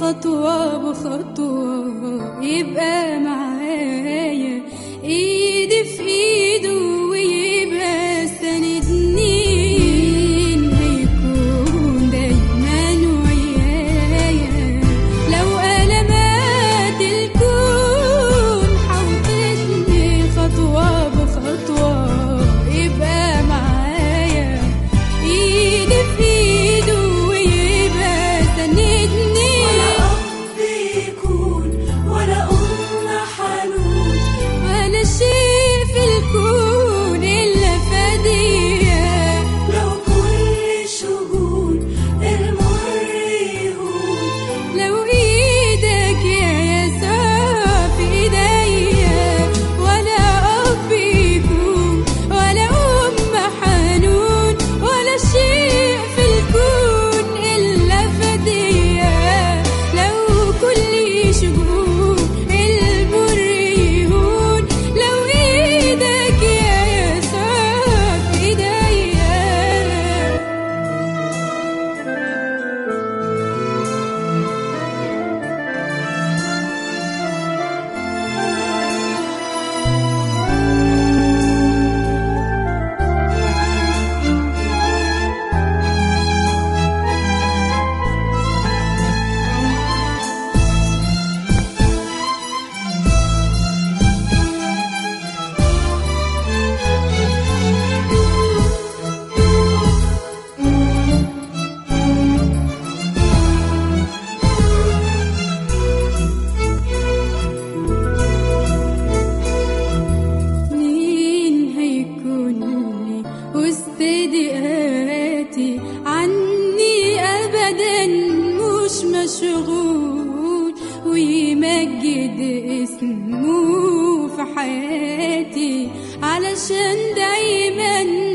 خطوة بخطوة يبقى معايا ايدي في ايده ويبقى سندني. مين هيكون دايما ويايا لو ألمات الكون حوطتني خطوة بخطوة يبقى معايا ايدي في ايده ويبقى سندني. ولا أب يكون ولا أم حنون ولا شيء في الكون إلا فدية لو كل شجون المر يهون لو إيدك يا يسوع في إيديا. ولا أب يكون ولا أم حنون ولا شيء في الكون إلا فدية لو كل شجون المر يهون لو إيدك يا يسوع في إيديا. مين هيكون لي وسط ضيقاتي عني أبدا مش مشغول ويمجد اسمه في حياتي علشان دايما